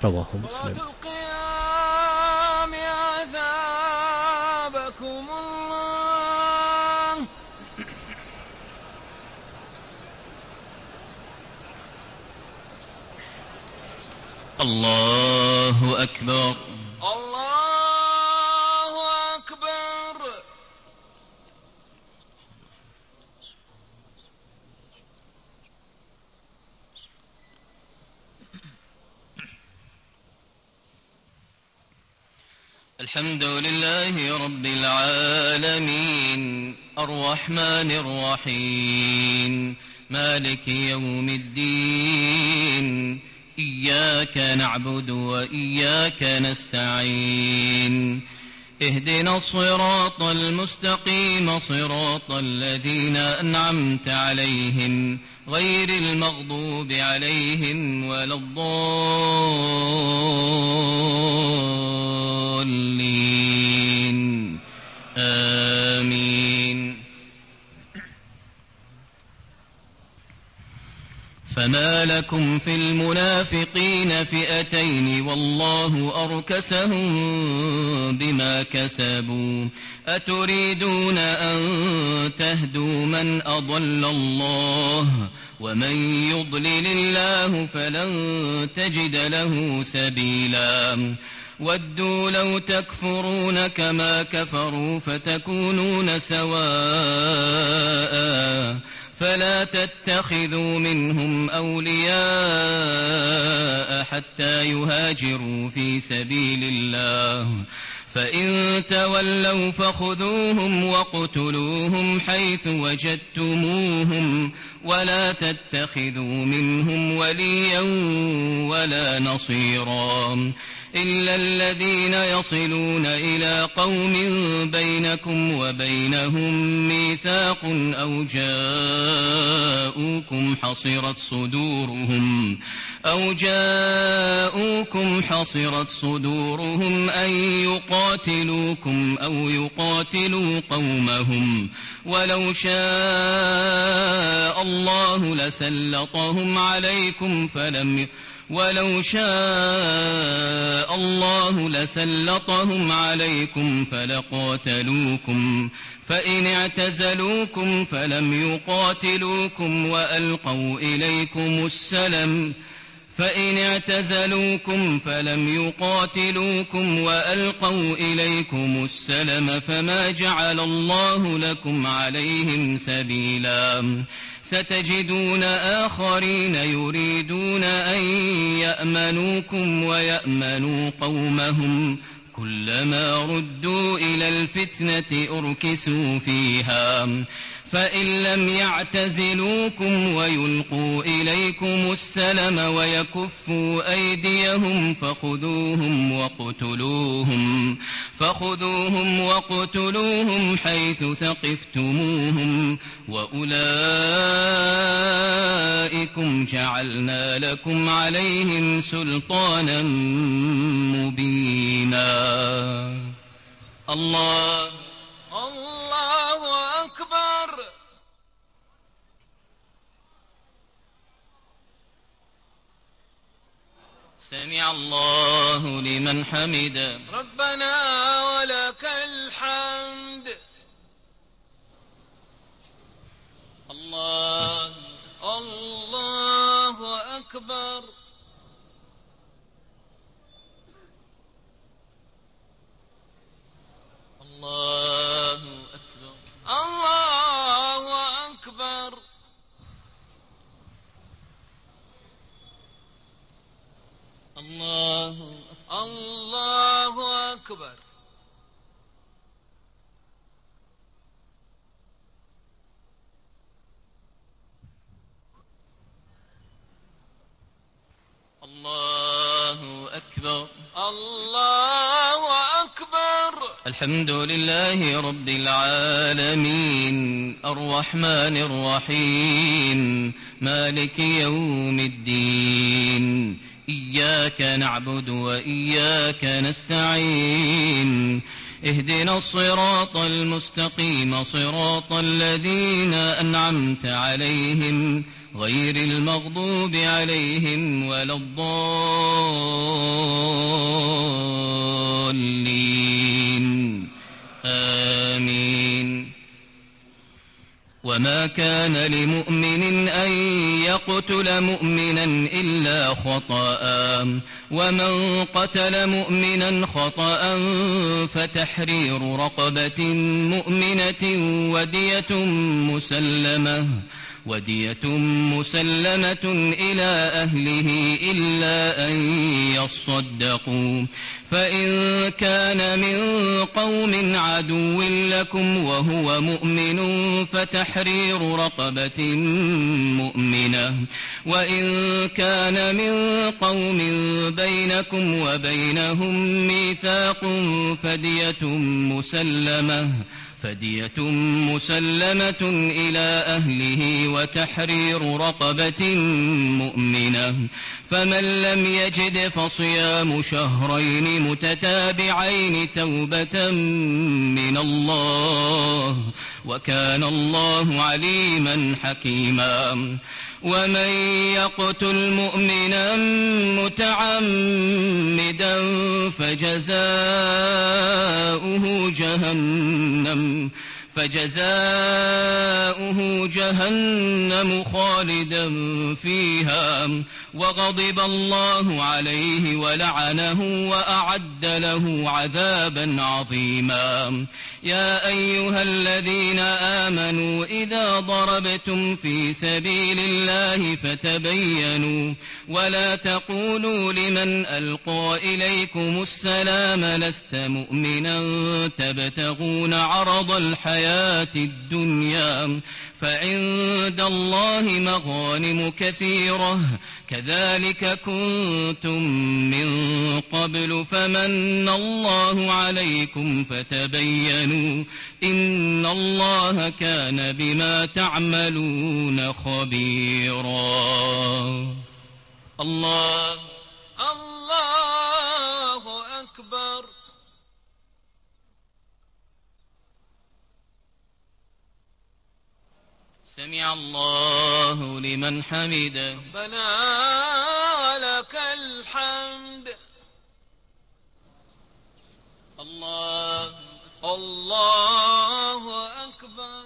رواه مسلم. صلاة القيام أثابكم الله. الله أكبر. الله أكبر. الحمد لله رب العالمين الرحمن الرحيم مالك يوم الدين إياك نعبد وإياك نستعين اهدنا الصراط المستقيم صراط الذين أنعمت عليهم غير المغضوب عليهم ولا الضالين آمين. فما لكم في المنافقين فئتين والله أركسهم بما كسبوا أتريدون أن تهدوا من أضل الله ومن يضلل الله فلن تجد له سبيلا ودوا لو تكفرون كما كفروا فتكونون سواء فلا تتخذوا منهم أولياء حتى يهاجروا في سبيل الله فإن تولوا فخذوهم واقتلوهم حيث وجدتموهم ولا تتخذوا منهم وليا ولا نصيرا إلا الذين يصلون إلى قوم بينكم وبينهم ميثاق أو جاءوكم حصرت صدورهم أن يقاتلوكم أو يقاتلوا قومهم ولو شاء الله لسلطهم عليكم فلقاتلوكم فإن اعتزلوكم فلم يقاتلوكم وألقوا إليكم السلم فما جعل الله لكم عليهم سبيلا ستجدون آخرين يريدون أن يأمنوكم ويأمنوا قومهم كلما ردوا إلى الفتنة أركسوا فيها فإن لم يعتزلوكم ويلقوا إليكم السلم ويكفوا أيديهم فخذوهم واقتلوهم حيث ثقفتموهم وأولئكم جعلنا لكم عليهم سلطانا مبينا. الله أكبر. سمع الله لمن حمده ربنا ولك الحمد. الله أكبر. الله أكبر. الله أكبر. الله أكبر. الله أكبر. الحمد لله رب العالمين الرحمن الرحيم مالك يوم الدين إياك نعبد وإياك نستعين اهدنا الصراط المستقيم صراط الذين أنعمت عليهم غير المغضوب عليهم ولا الضالين وما كان لمؤمن أن يقتل مؤمنا إلا خطأ ومن قتل مؤمنا خطأ فتحرير رقبة مؤمنة ودية مسلمة إلى أهله إلا أن يصدقوا فإن كان من قوم عدو لكم وهو مؤمن فتحرير رقبة مؤمنة وإن كان من قوم بينكم وبينهم ميثاق فدية مسلمة إلى أهله وتحرير رقبة مؤمنة فمن لم يجد فصيام شهرين متتابعين توبة من الله وكان الله عليما حكيما ومن يقتل مؤمنا متعمدا فجزاؤه جهنم خالدا فيها وغضب الله عليه ولعنه وأعد له عذابا عظيما يا أيها الذين آمنوا إذا ضربتم في سبيل الله فتبينوا ولا تقولوا لمن ألقى إليكم السلام لست مؤمنا تبتغون عرض الحياة الدنيا فعند الله مغانم كثيرة كذلك كنتم من قبل فمن الله عليكم فتبينوا إن الله كان بما تعملون خبيرا الله أكبر سمع الله لمن حمده ربنا ولك الحمد الله أكبر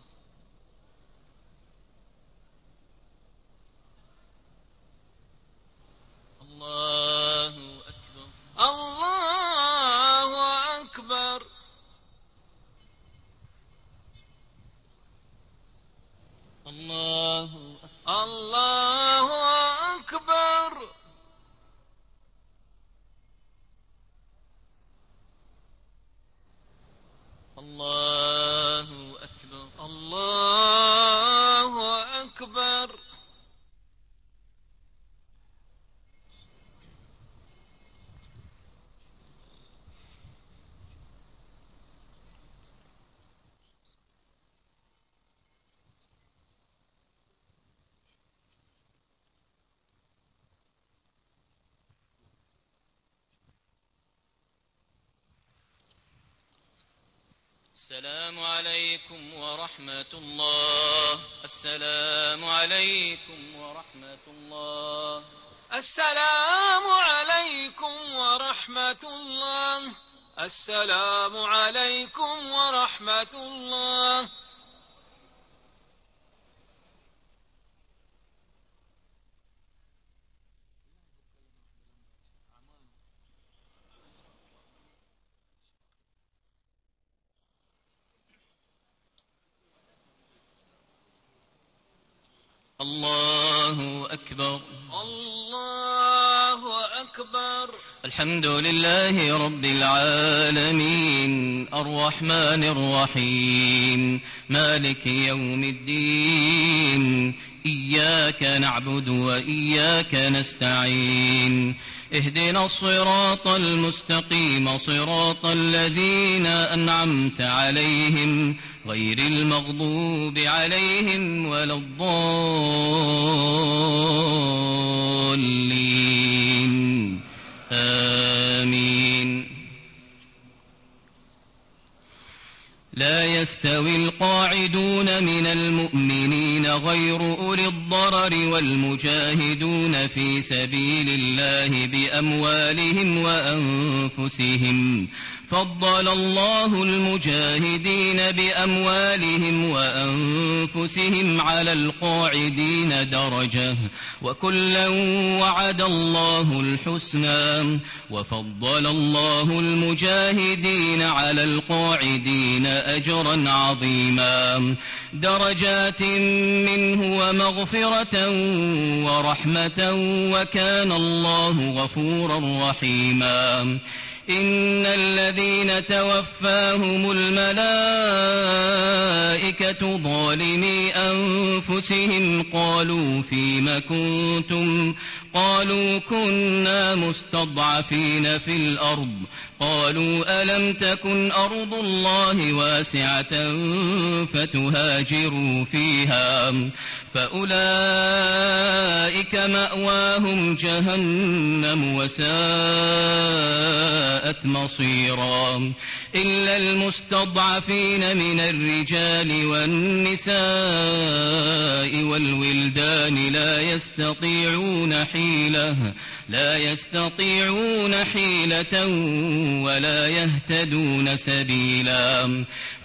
الله أكبر الله أكبر الله أكبر الله أكبر الله أكبر السلام عليكم ورحمة الله السلام عليكم ورحمة الله السلام عليكم ورحمة الله السلام عليكم ورحمة الله الله أكبر الله أكبر الحمد لله رب العالمين الرحمن الرحيم مالك يوم الدين إياك نعبد وإياك نستعين اهدنا الصراط المستقيم صراط الذين أنعمت عليهم غير المغضوب عليهم ولا الضالين آمين لا يستوي القاعدون من المؤمنين غير أولي الضرر والمجاهدون في سبيل الله بأموالهم وأنفسهم فضل الله المجاهدين بأموالهم وأنفسهم على القاعدين درجة وكلا وعد الله الحسنى وفضل الله المجاهدين على القاعدين أجرا عظيما درجات منه ومغفرة ورحمة وكان الله غفورا رحيما إن الذين توفاهم الملائكة ظالمي أنفسهم قالوا فيم كنتم قالوا كنا مستضعفين في الأرض قالوا ألم تكن أرض الله واسعة فتهاجروا فيها فأولئك مأواهم جهنم وساءت مصيرا إلا المستضعفين من الرجال والنساء والولدان لا يستطيعون حيلة ولا يهتدون سبيلا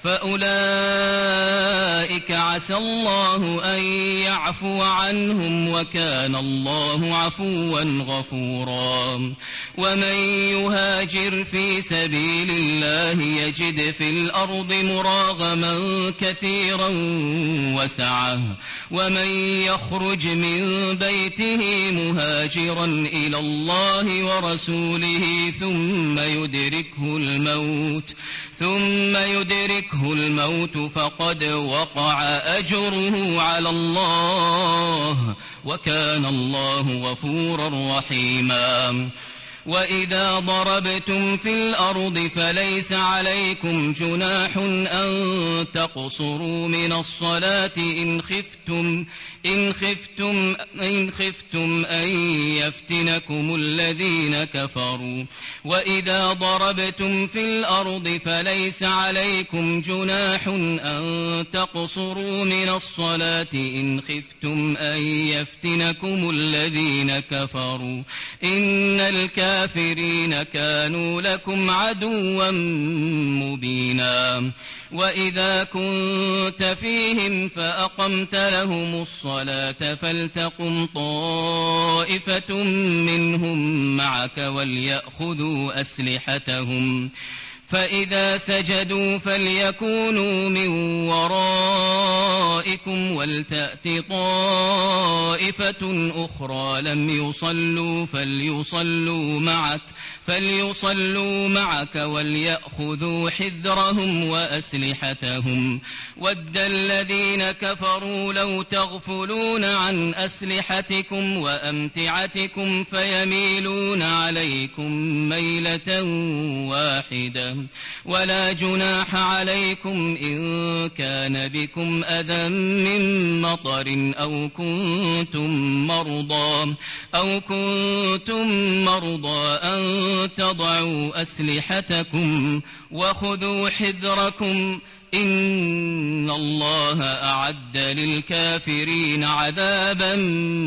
فأولئك عسى الله أن يعفو عنهم وكان الله عفوا غفورا ومن يهاجر في سبيل الله يجد في الأرض مراغما كثيرا وسعة ومن يخرج من بيته مهاجرا إلى الله ورسوله ثم يدركه الموت فقد وقع أجره على الله وكان الله غفورا رحيما وإذا ضربتم في الأرض فليس عليكم جناح أن تقصروا من الصلاة إن خفتم أن يفتنكم الذين كفروا وإذا ضربتم في الأرض فليس عليكم جناح أن تقصروا من الصلاة إن خفتم أن يفتنكم الذين كفروا إن الكافرين كانوا لكم عدوا مبينا وإذا كنت فيهم فأقمت لهم الصلاة فلتقم طائفة منهم معك وليأخذوا أسلحتهم فإذا سجدوا فليكونوا من ورائكم ولتأت طائفة أخرى لم يصلوا فليصلوا معك وليأخذوا حذرهم وأسلحتهم ود الذين كفروا لو تغفلون عن أسلحتكم وأمتعتكم فيميلون عليكم ميلة واحدة ولا جناح عليكم إن كان بكم أذى من مطر أو كنتم مرضى أن تضعوا أسلحتكم وخذوا حذركم إن الله أعد للكافرين عذابا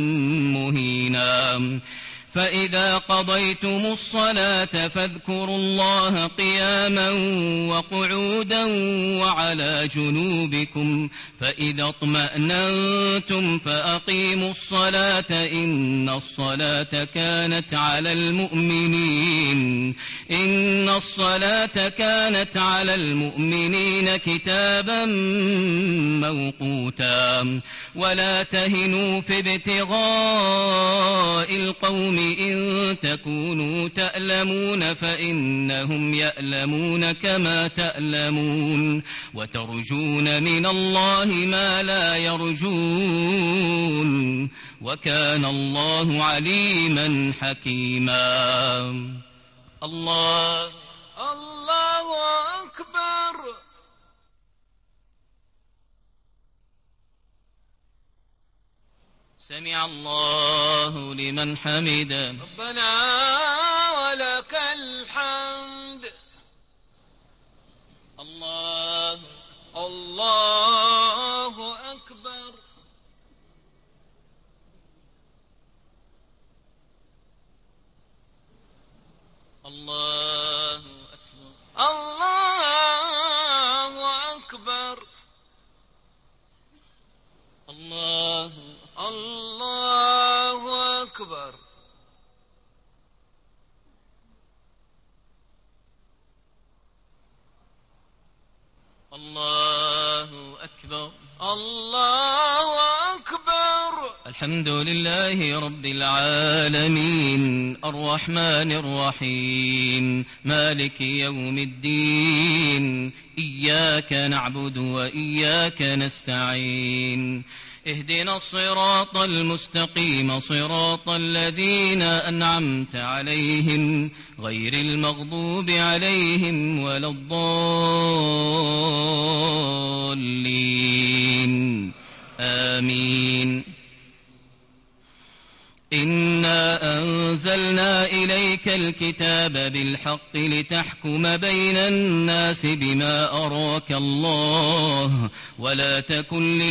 مهينا فإذا قضيتم الصلاة فاذكروا الله قياما وقعودا وعلى جنوبكم فإذا اطمأننتم فأقيموا الصلاة إن الصلاة كانت على المؤمنين كتابا موقوتا ولا تهنوا في ابتغاء القوم إن تكونوا تألمون فإنهم يألمون كما تألمون وترجون من الله ما لا يرجون وكان الله عليما حكيما الله أكبر سمع الله لمن حمده ربنا ولك الحمد الله أكبر الله أكبر أكبر الله أكبر. الحمد لله رب العالمين الرحمن الرحيم مالك يوم الدين إياك نعبد وإياك نستعين اهدنا الصراط المستقيم صراط الذين أنعمت عليهم غير المغضوب عليهم ولا الضالين آمين. إنا أنزلنا إليك الكتاب بالحق لتحكم بين الناس بما أراك الله ولا تكن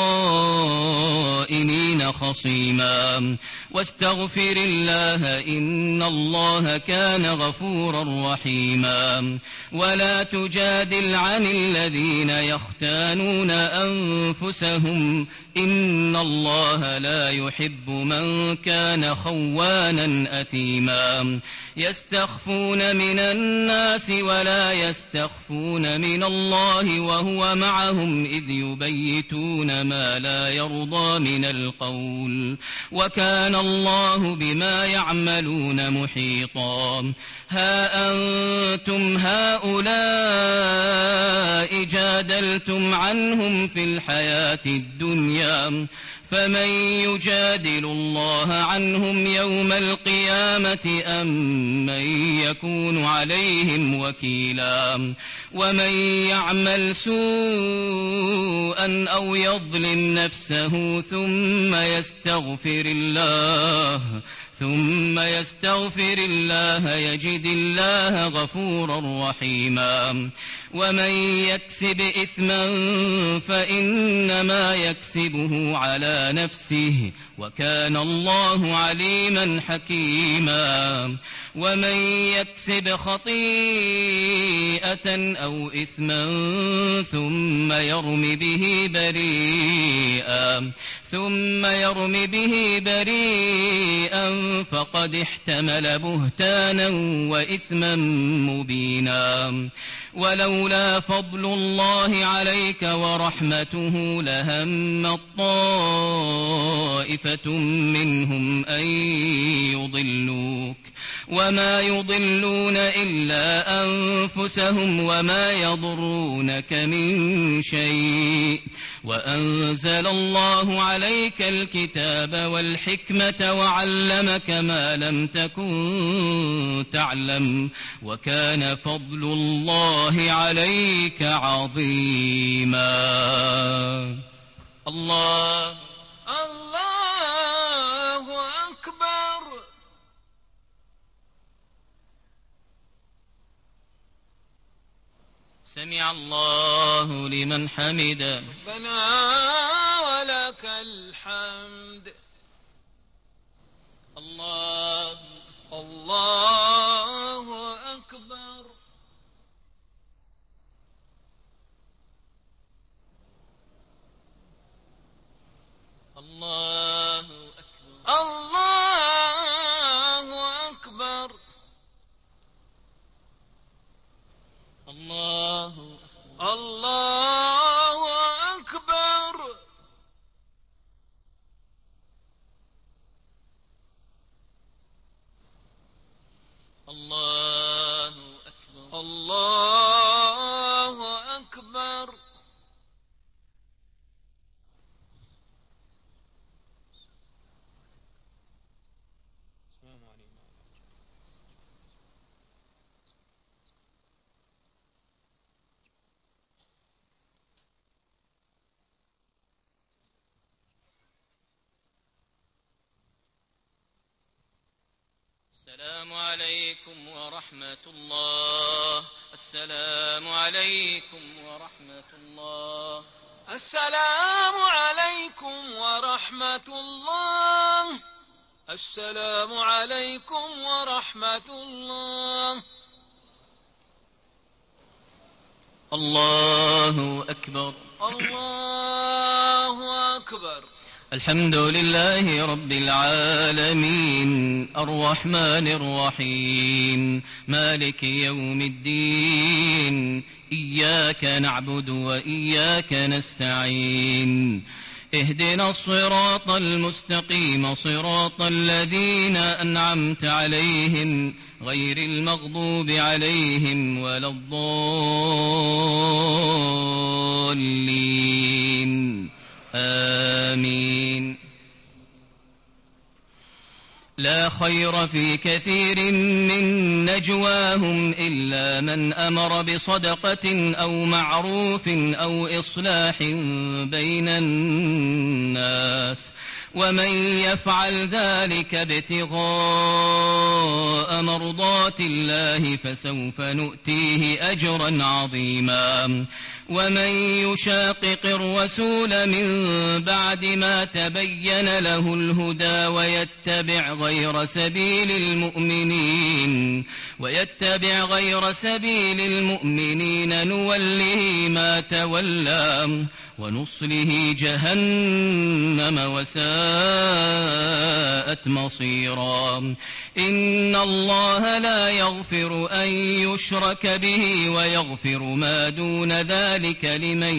للخائنين خصيما واستغفر الله إن الله كان غفورا رحيما. ولا تجادل عن الذين يختانون أنفسهم إن الله لا يحب من كان خوانا أثيما. يستخفون من الناس ولا يستخفون من الله وهو معهم إذ يبيتون ما لا يرضى من القول وكان الله بما يعملون محيطا. ها أنتم هؤلاء جادلتم عنهم في الحياة الدنيا فمن يجادل الله عنهم يوم القيامة أم من يكون عليهم وكيلا. ومن يعمل سوءا أو يظلم نفسه ثم يستغفر الله يجد الله غفورا رحيما. ومن يكسب إثما فإنما يكسبه على نفسه وكان الله عليما حكيما. ومن يكسب خطيئة أو إثما ثم يرم به بريئا فقد احتمل بهتانا وإثما مبينا. ولولا فضل الله عليك ورحمته لهمت طائفة منهم أن يضلوك وما يضلون إلا أنفسهم وما يضرونك من شيء. وأنزل الله عليك الكتاب والحكمة وعلمك ما لم تكن تعلم وكان فضل الله عليك عظيما. الله أكبر. سمع الله لمن حمده. ربنا ولك الحمد. الله أكبر. الله أكبر. الله أكبر. الله أكبر. الله أكبر. الله أكبر. السلام عليكم ورحمة الله. السلام عليكم ورحمة الله. السلام عليكم ورحمة الله. السلام عليكم ورحمة الله. الله أكبر. الله أكبر. الحمد لله رب العالمين الرحمن الرحيم مالك يوم الدين إياك نعبد وإياك نستعين اهدنا الصراط المستقيم صراط الذين أنعمت عليهم غير المغضوب عليهم ولا الضالين آمين. لا خير في كثير من نجواهم إلا من أمر بصدقة أو معروف أو إصلاح بين الناس ومن يفعل ذلك ابتغاء مرضات الله فسوف نؤتيه أجرا عظيما. ومن يشاقق الرسول من بعد ما تبين له الهدى ويتبع غير سبيل المؤمنين نوله ما تولى ونصله جهنم وساءت مصيرا. إن الله لا يغفر أن يشرك به ويغفر ما دون ذلك لمن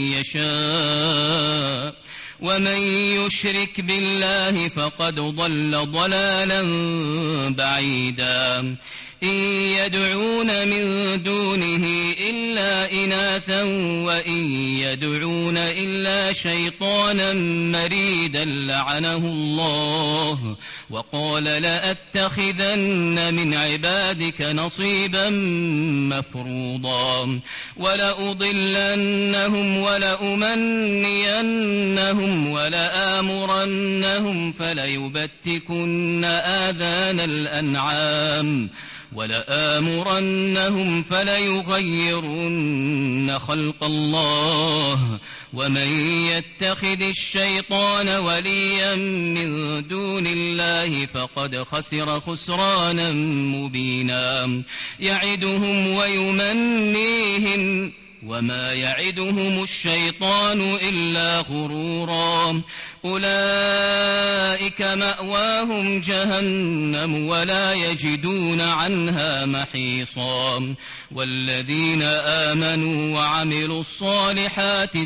يشاء ومن يشرك بالله فقد ضل ضلالا بعيدا. إن يدعون من دونه إلا إناثا وإن يدعون إلا شيطانا مريدا لعنه الله وقال لأتخذن من عبادك نصيبا مفروضا ولأضلنهم ولأمنينهم ولآمرنهم فليبتكن آذان الأنعام فليغيرن خلق الله ومن يتخذ الشيطان وليا من دون الله فقد خسر خسرانا مبينا. يعدهم ويمنيهم وما يعدهم الشيطان إلا غرورا. أولئك مأواهم جهنم ولا يجدون عنها محيصا. والذين آمنوا وعملوا الصالحات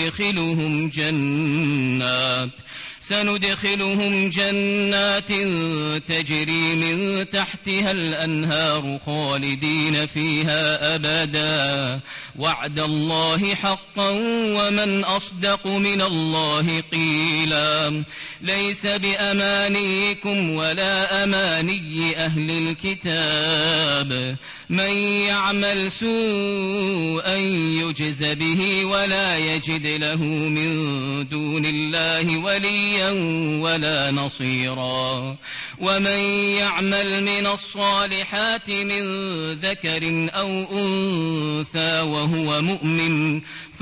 سندخلهم جنات تجري من تحتها الأنهار خالدين فيها أبدا وعد الله حقا ومن أصدق من الله قيلا. ليس بأمانيكم ولا أماني أهل الكتاب من يعمل سوءا يجز به ولا يجد له من دون الله وليا ولا نصيرا. ومن يعمل من الصالحات من ذكر أو أنثى وهو مؤمن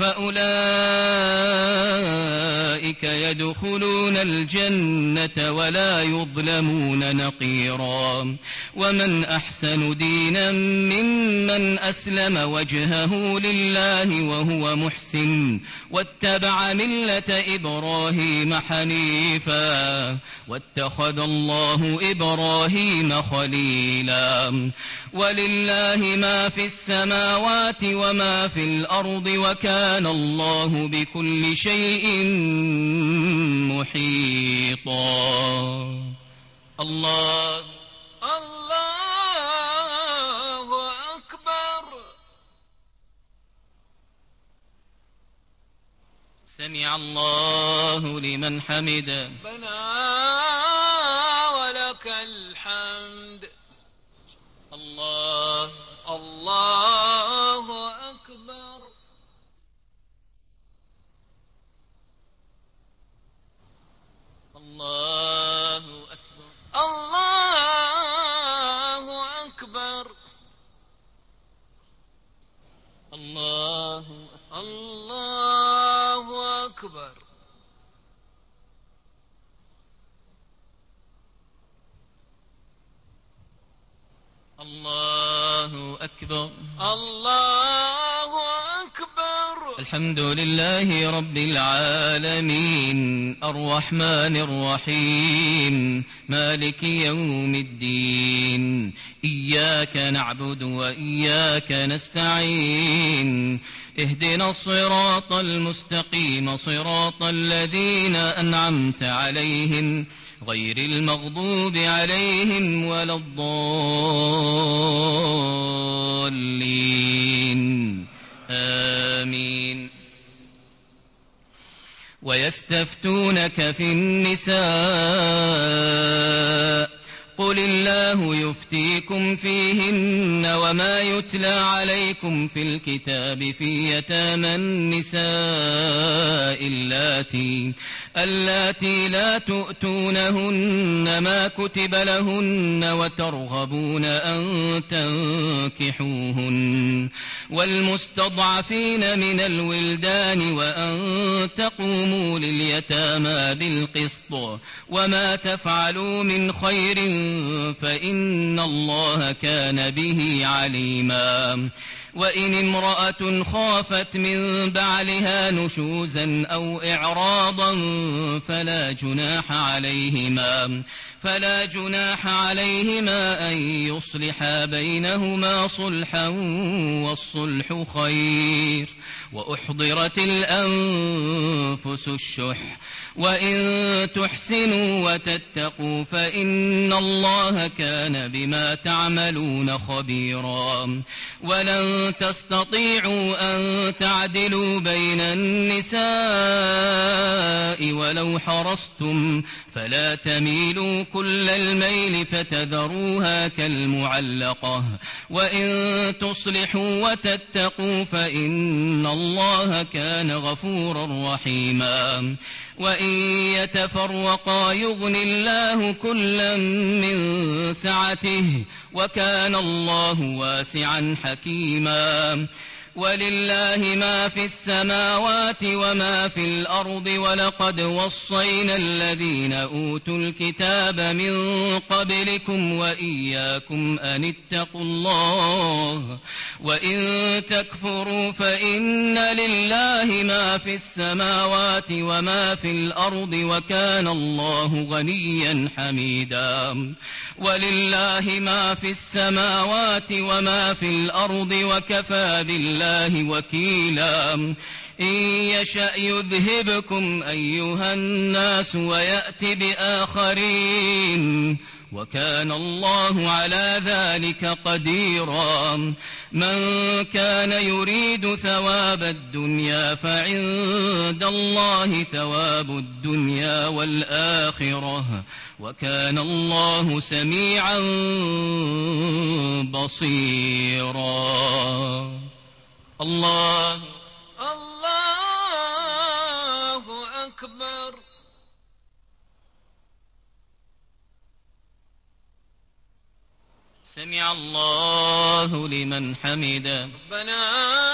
فأولئك يدخلون الجنة ولا يظلمون نقيرا. ومن أحسن دينا ممن أسلم وجهه لله وهو محسن واتبع ملة إبراهيم حنيفا واتخذ الله إبراهيم خليلا. ولله ما في السماوات وما في الأرض وكان الله بكل شيء محيطا. الله أكبر. سمع الله لمن حمده. ربنا ولك الحمد. الله أكبر. الله أكبر. الله أكبر. الله أكبر. الله أكبر. الله أكبر. الحمد لله رب العالمين الرحمن الرحيم مالك يوم الدين إياك نعبد وإياك نستعين اهدنا الصراط المستقيم صراط الذين أنعمت عليهم غير المغضوب عليهم ولا الضالين آمين. ويستفتونك في النساء قل الله يفتيكم فيهن وما يتلى عليكم في الكتاب في يتامى النساء اللاتي لا تؤتونهن ما كتب لهن وترغبون أن تنكحوهن والمستضعفين من الولدان وأن تقوموا لليتامى بالقسط وما تفعلوا من خير فإن الله كان به عليما. وإن امرأة خافت من بعلها نشوزا أو إعراضا فلا جناح عليهما أن يصلحا بينهما صلحا والصلح خير وأحضرت الأنفس الشح وإن تحسنوا وتتقوا فإن الله كان بما تعملون خبيرا. ولن تستطيعوا أن تعدلوا بين النساء ولو حرصتم فلا تميلوا كل الميل فتذروها كالمعلقة وإن تصلحوا وتتقوا فإن الله كان غفورا رحيما. وإن يتفرقا يغن الله كلا من سعته وكان الله واسعا حكيما. ولله ما في السماوات وما في الأرض ولقد وصينا الذين أوتوا الكتاب من قبلكم وإياكم أن اتقوا الله وإن تكفروا فإن لله ما في السماوات وما في الأرض وكان الله غنيا حميدا. ولله ما في السماوات وما في الأرض وكفى بالله وكيلا. إن يشأ يذهبكم أيها الناس ويأت بآخرين وكان الله على ذلك قديرا. من كان يريد ثواب الدنيا فعند الله ثواب الدنيا والآخرة وكان الله سميعا بصيرا. الله أكبر. سمع الله لمن حمده. ربنا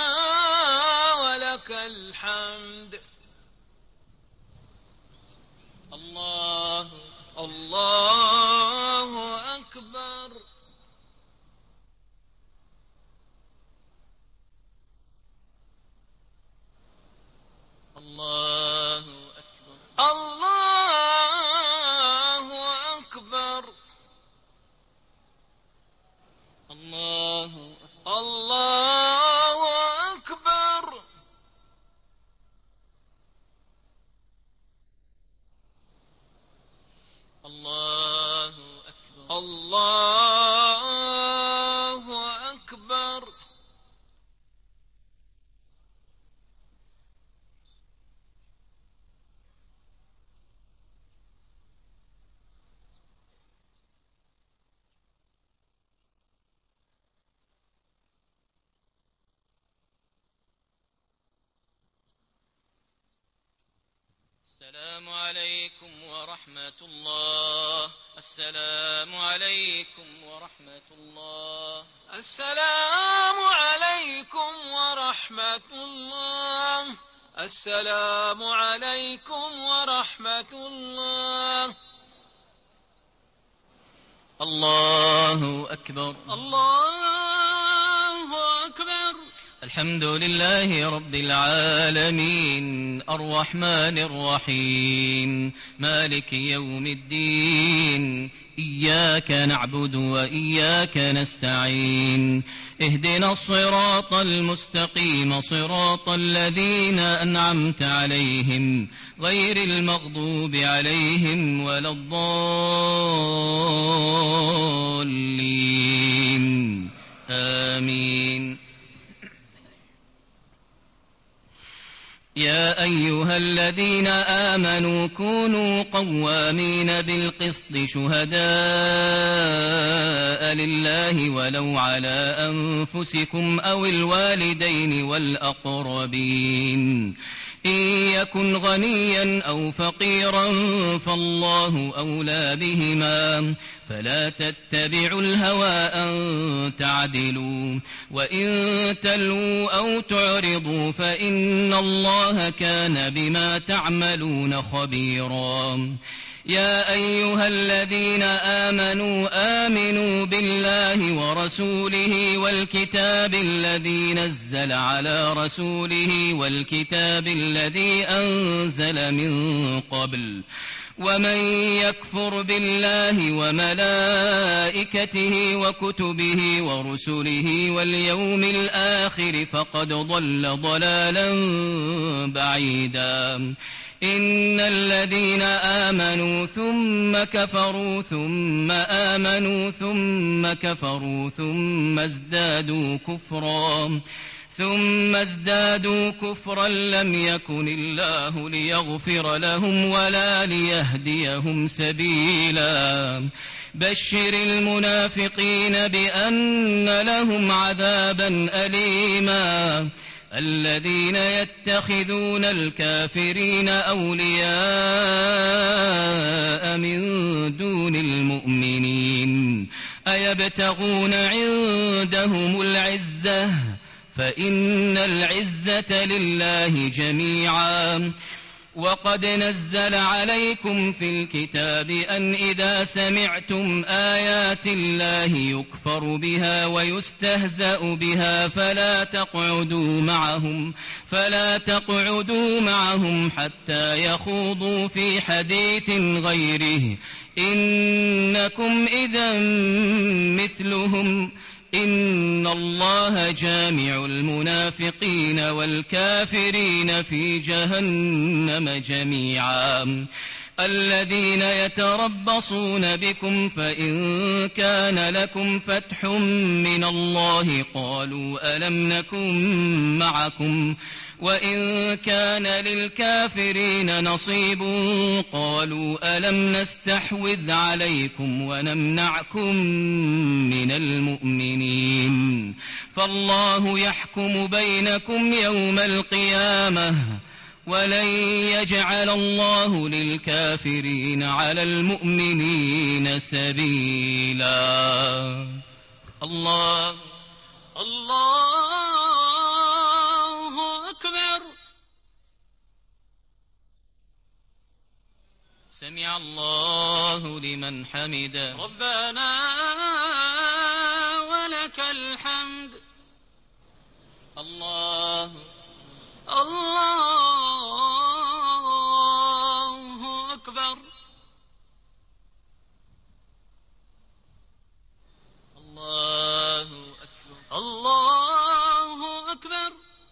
ولك الحمد. الله أكبر. الله أكبر. الله أكبر. الله أكبر. الله أكبر. الله أكبر. السلام عليكم ورحمة الله. السلام عليكم ورحمة الله. السلام عليكم ورحمة الله. السلام عليكم ورحمة الله. الله أكبر. الله أكبر. الحمد لله رب العالمين الرحمن الرحيم مالك يوم الدين إياك نعبد وإياك نستعين اهدنا الصراط المستقيم صراط الذين أنعمت عليهم غير المغضوب عليهم ولا الضالين آمين. يا أيها الذين آمنوا كونوا قوامين بالقسط شهداء لله ولو على أنفسكم أو الوالدين والأقربين إن يكن غنيا أو فقيرا فالله أولى بهما فلا تتبعوا الهوى أن تعدلوا وإن تلووا أو تعرضوا فإن الله كان بما تعملون خبيرا. يا أيها الذين آمنوا بالله ورسوله والكتاب الذي نزل على رسوله والكتاب الذي أنزل من قبل ومن يكفر بالله وملائكته وكتبه ورسله واليوم الآخر فقد ضل ضلالا بعيدا. إن الذين آمنوا ثم كفروا ثم آمنوا ثم كفروا ثم ازدادوا كفرا لم يكن الله ليغفر لهم ولا ليهديهم سبيلا. بشر المنافقين بأن لهم عذابا أليما. الذين يتخذون الكافرين أولياء من دون المؤمنين أيبتغون عندهم العزة فإن العزة لله جميعا. وقد نزل عليكم في الكتاب أن إذا سمعتم آيات الله يكفر بها ويستهزأ بها فلا تقعدوا معهم حتى يخوضوا في حديث غيره إنكم إذا مثلهم إن الله جامع المنافقين والكافرين في جهنم جميعا. الذين يتربصون بكم فإن كان لكم فتح من الله قالوا ألم نكن معكم وإن كان للكافرين نصيب قالوا ألم نستحوذ عليكم ونمنعكم من المؤمنين فالله يحكم بينكم يوم القيامة ولن يجعل الله للكافرين على المؤمنين سبيلا. الله أكبر. سمع الله لمن حمده. ربنا ولك الحمد. الله أكبر. الله أكبر. الله أكبر.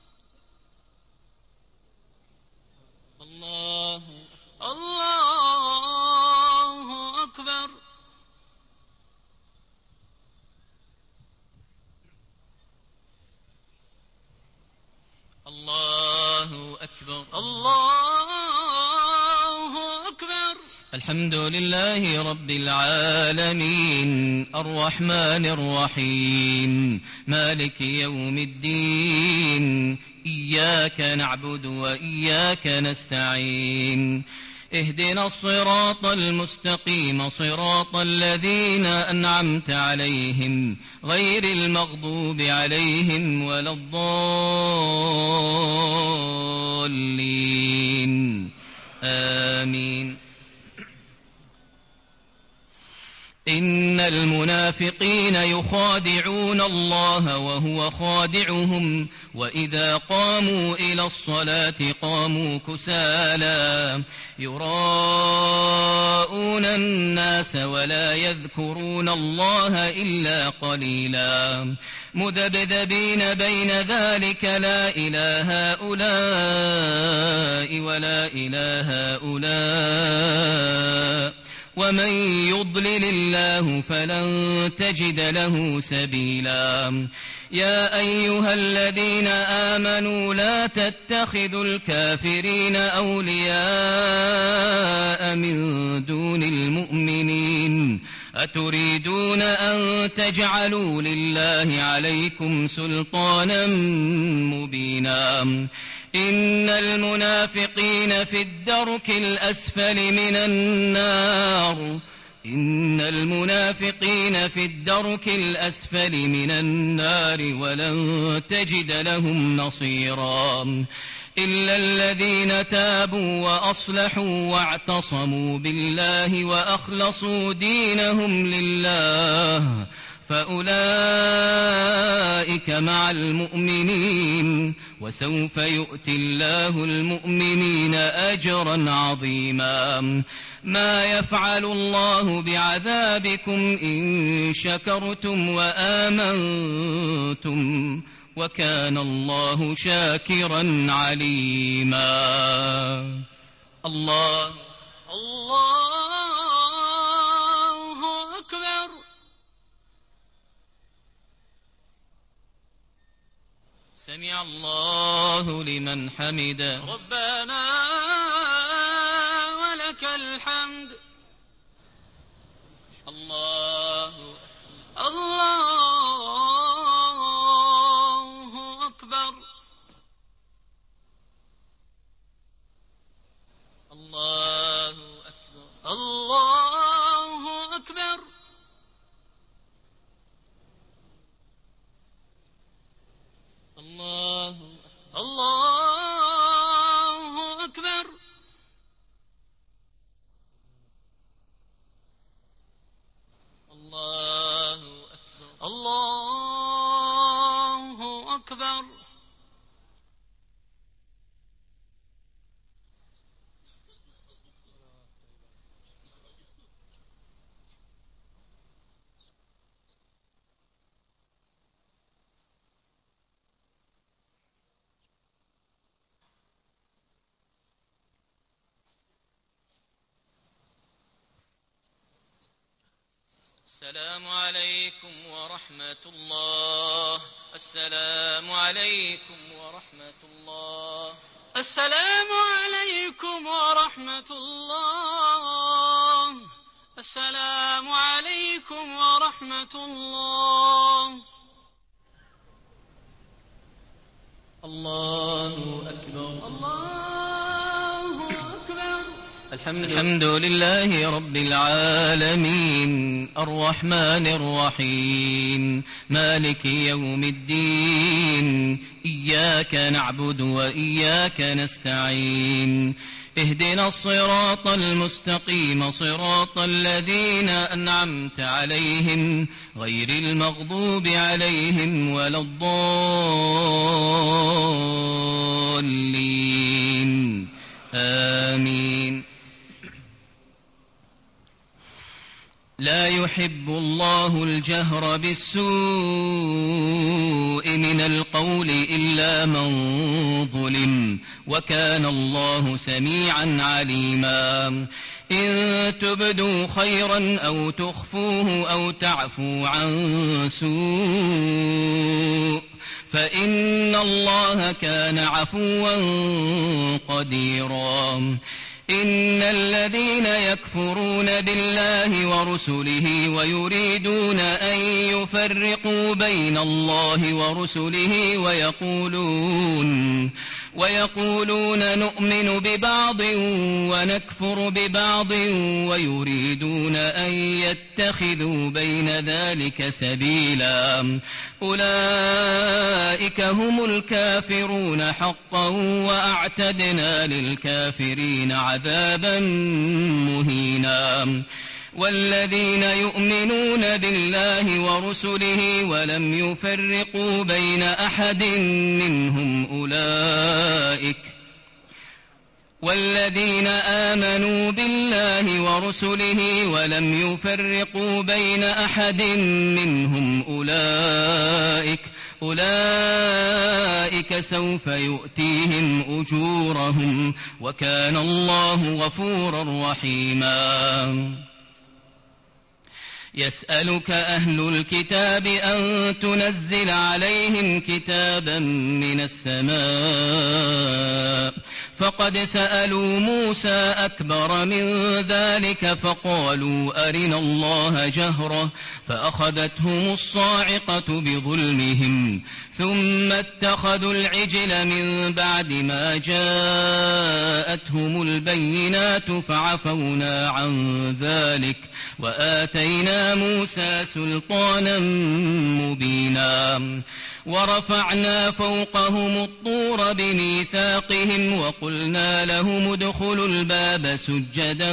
الله أكبر. الله أكبر. الله أكبر. الحمد لله رب العالمين الرحمن الرحيم مالك يوم الدين إياك نعبد وإياك نستعين اهدنا الصراط المستقيم صراط الذين أنعمت عليهم غير المغضوب عليهم ولا الضالين آمين. إن المنافقين يخادعون الله وهو خادعهم وإذا قاموا إلى الصلاة قاموا كسالى يراءون الناس ولا يذكرون الله إلا قليلا مذبذبين بين ذلك لا إله هؤلاء ولا إله هؤلاء ومن يضلل الله فلن تجد له سبيلا يا أيها الذين آمنوا لا تتخذوا الكافرين أولياء من دون المؤمنين أتريدون أن تجعلوا لله عليكم سلطانا مبينا إن المنافقين في الدرك الأسفل من النار ولن تجد لهم نصيرا إلا الذين تابوا وأصلحوا واعتصموا بالله وأخلصوا دينهم لله فأولئك مع المؤمنين وسوف يؤتي الله المؤمنين أجرا عظيما ما يفعل الله بعذابكم إن شكرتم وآمنتم وكان الله شاكرا عليما الله أكبر سمع الله لمن حمده ربنا ولك الحمد الله أكبر الله أكبر الله أكبر الله أكبر الله أكبر الله أكبر السلام عليكم ورحمة الله السلام عليكم ورحمة الله السلام عليكم ورحمة الله السلام عليكم ورحمة الله الله أكبر الله أكبر الحمد لله رب العالمين الرحمن الرحيم مالك يوم الدين إياك نعبد وإياك نستعين اهدنا الصراط المستقيم صراط الذين أنعمت عليهم غير المغضوب عليهم ولا الضالين آمين لا يحب الله الجهر بالسوء من القول إلا من ظلم وكان الله سميعا عليما إن تبدوا خيرا أو تخفوه أو تعفوا عن سوء فإن الله كان عفوا قديرا إن الذين يكفرون بالله ورسله ويريدون أن يفرقوا بين الله ورسله ويقولون نؤمن ببعض ونكفر ببعض ويريدون أن يتخذوا بين ذلك سبيلا أولئك هم الكافرون حقا وأعتدنا للكافرين عذابا مهينا والذين يؤمنون بالله ورسله ولم يفرقوا بين أحد منهم والذين آمنوا بالله ورسله ولم يفرقوا بين أحد منهم أولئك سوف يؤتيهم أجورهم وكان الله غفورا رحيما. يسألك أهل الكتاب أن تنزل عليهم كتابا من السماء فقد سألوا موسى أكبر من ذلك فقالوا أرنا الله جهرة فأخذتهم الصاعقة بظلمهم ثم اتخذوا العجل من بعد ما جاءتهم البينات فعفونا عن ذلك وآتينا موسى سلطانا مبينا. ورفعنا فوقهم الطور بميثاقهم وقلنا لهم ادخلوا الباب سجدا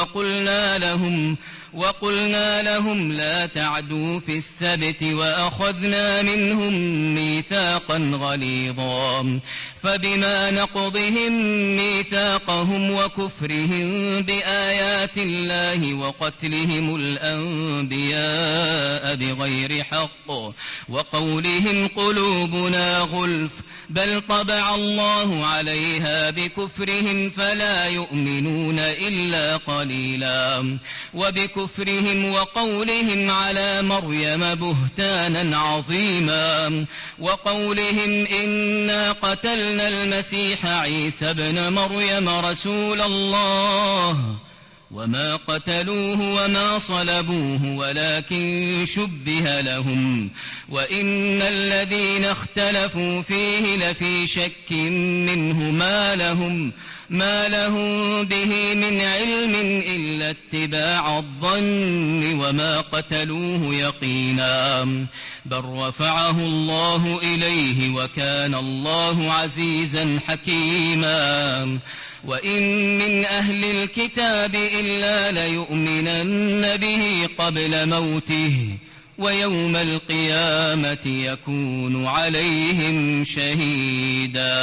وقلنا لهم لا تعدوا في السبت وأخذنا منهم ميثاقا غليظا فبما نقضهم ميثاقهم وكفرهم بآيات الله وقتلهم الأنبياء بغير حق وقولهم قلوبنا غلف بل طبع الله عليها بكفرهم فلا يؤمنون إلا قليلا وبكفرهم وقولهم على مريم بهتانا عظيما وقولهم إنا قتلنا المسيح عيسى ابن مريم رسول الله وما قتلوه وما صلبوه ولكن شبه لهم وإن الذين اختلفوا فيه لفي شك منه ما لهم به من علم إلا اتباع الظن وما قتلوه يقينا بل رفعه الله إليه وكان الله عزيزا حكيما. وإن من أهل الكتاب إلا ليؤمنن به قبل موته ويوم القيامة يكون عليهم شهيدا.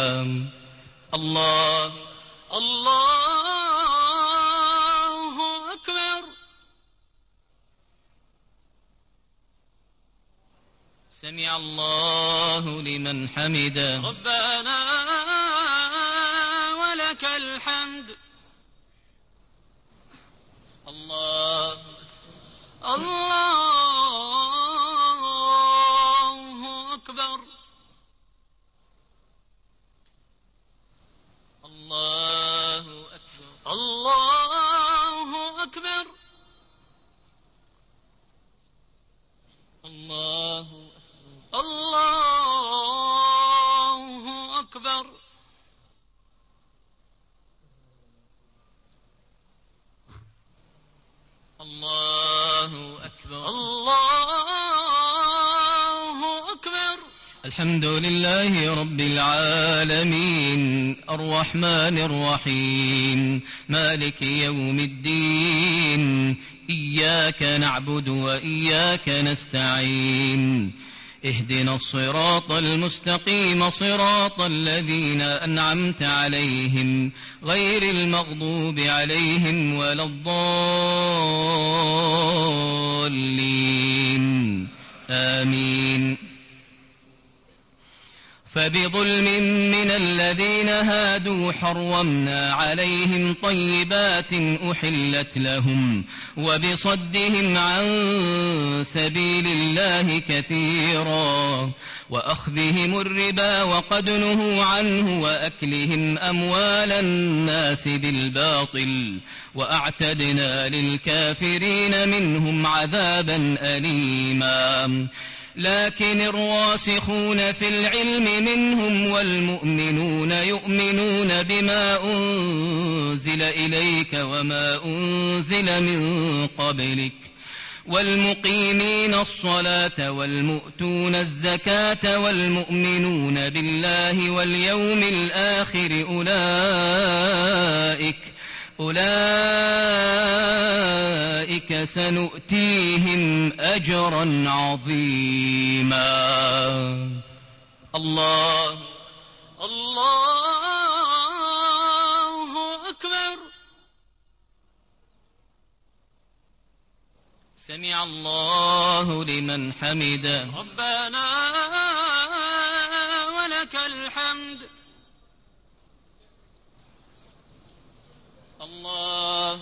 الله أكبر. سمع الله لمن حمده. ربنا ولك الحمد. الله أكبر. الله أكبر. الله أكبر. الله أكبر. الله أكبر. الله أكبر. الحمد لله رب العالمين الرحمن الرحيم مالك يوم الدين إياك نعبد وإياك نستعين اهدنا الصراط المستقيم صراط الذين أنعمت عليهم غير المغضوب عليهم ولا الضالين آمين. فبظلم من الذين هادوا حرمنا عليهم طيبات أحلت لهم وبصدهم عن سبيل الله كثيرا وأخذهم الربا وقد نهوا عنه وأكلهم أموال الناس بالباطل وأعتدنا للكافرين منهم عذابا أليما. لكن الراسخون في العلم منهم والمؤمنون يؤمنون بما أنزل إليك وما أنزل من قبلك والمقيمين الصلاة والمؤتون الزكاة والمؤمنون بالله واليوم الآخر أولئك سنؤتيهم أجرا عظيما. الله الله أكبر. سمع الله لمن حمده. ربنا ولك الحمد. الله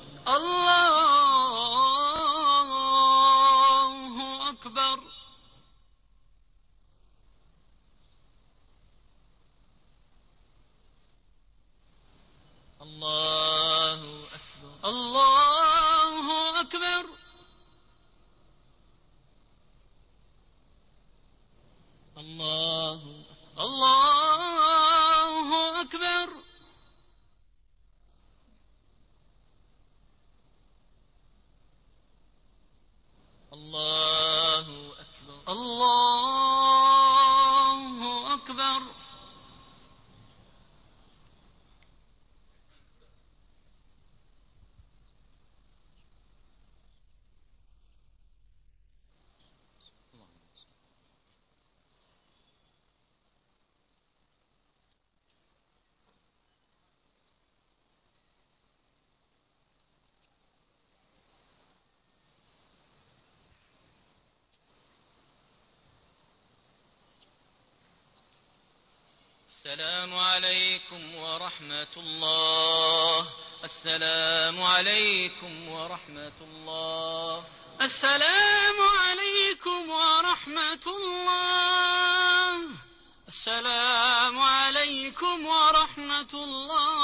الله أكبر. الله أكبر. الله أكبر. الله الله أكبر. الله أكبر. الله أكبر. السلام عليكم ورحمة الله. السلام عليكم ورحمة الله. السلام عليكم ورحمة الله. السلام عليكم ورحمة الله.